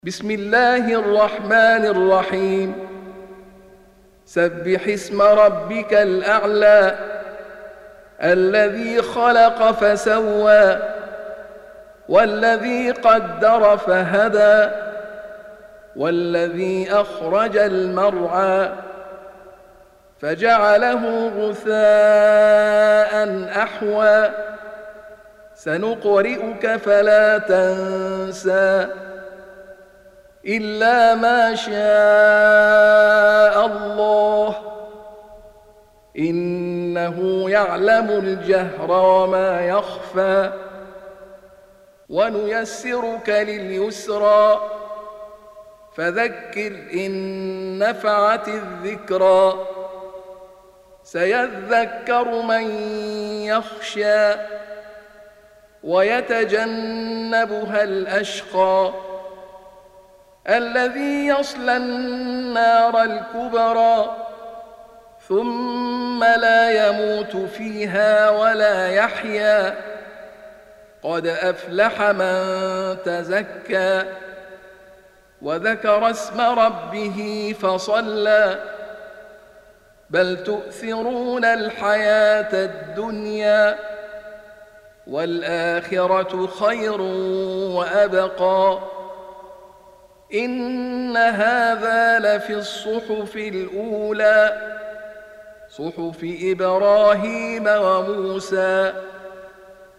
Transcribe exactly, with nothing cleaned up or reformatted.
بسم الله الرحمن الرحيم. سبح اسم ربك الأعلى الذي خلق فسوى والذي قدر فهدى والذي أخرج المرعى فجعله غثاء أحوى سنقرئك فلا تنسى إلا ما شاء الله إنه يعلم الجهر وما يخفى ونيسرك لليسرى فذكر إن نفعت الذكرى سيذكر من يخشى ويتجنبها الأشقى الذي يصلى النار الكبرى ثم لا يموت فيها ولا يحيا قد أفلح من تزكى وذكر اسم ربه فصلى بل تؤثرون الحياة الدنيا والآخرة خير وأبقى إن هذا لفي الصحف الأولى صحف إبراهيم وموسى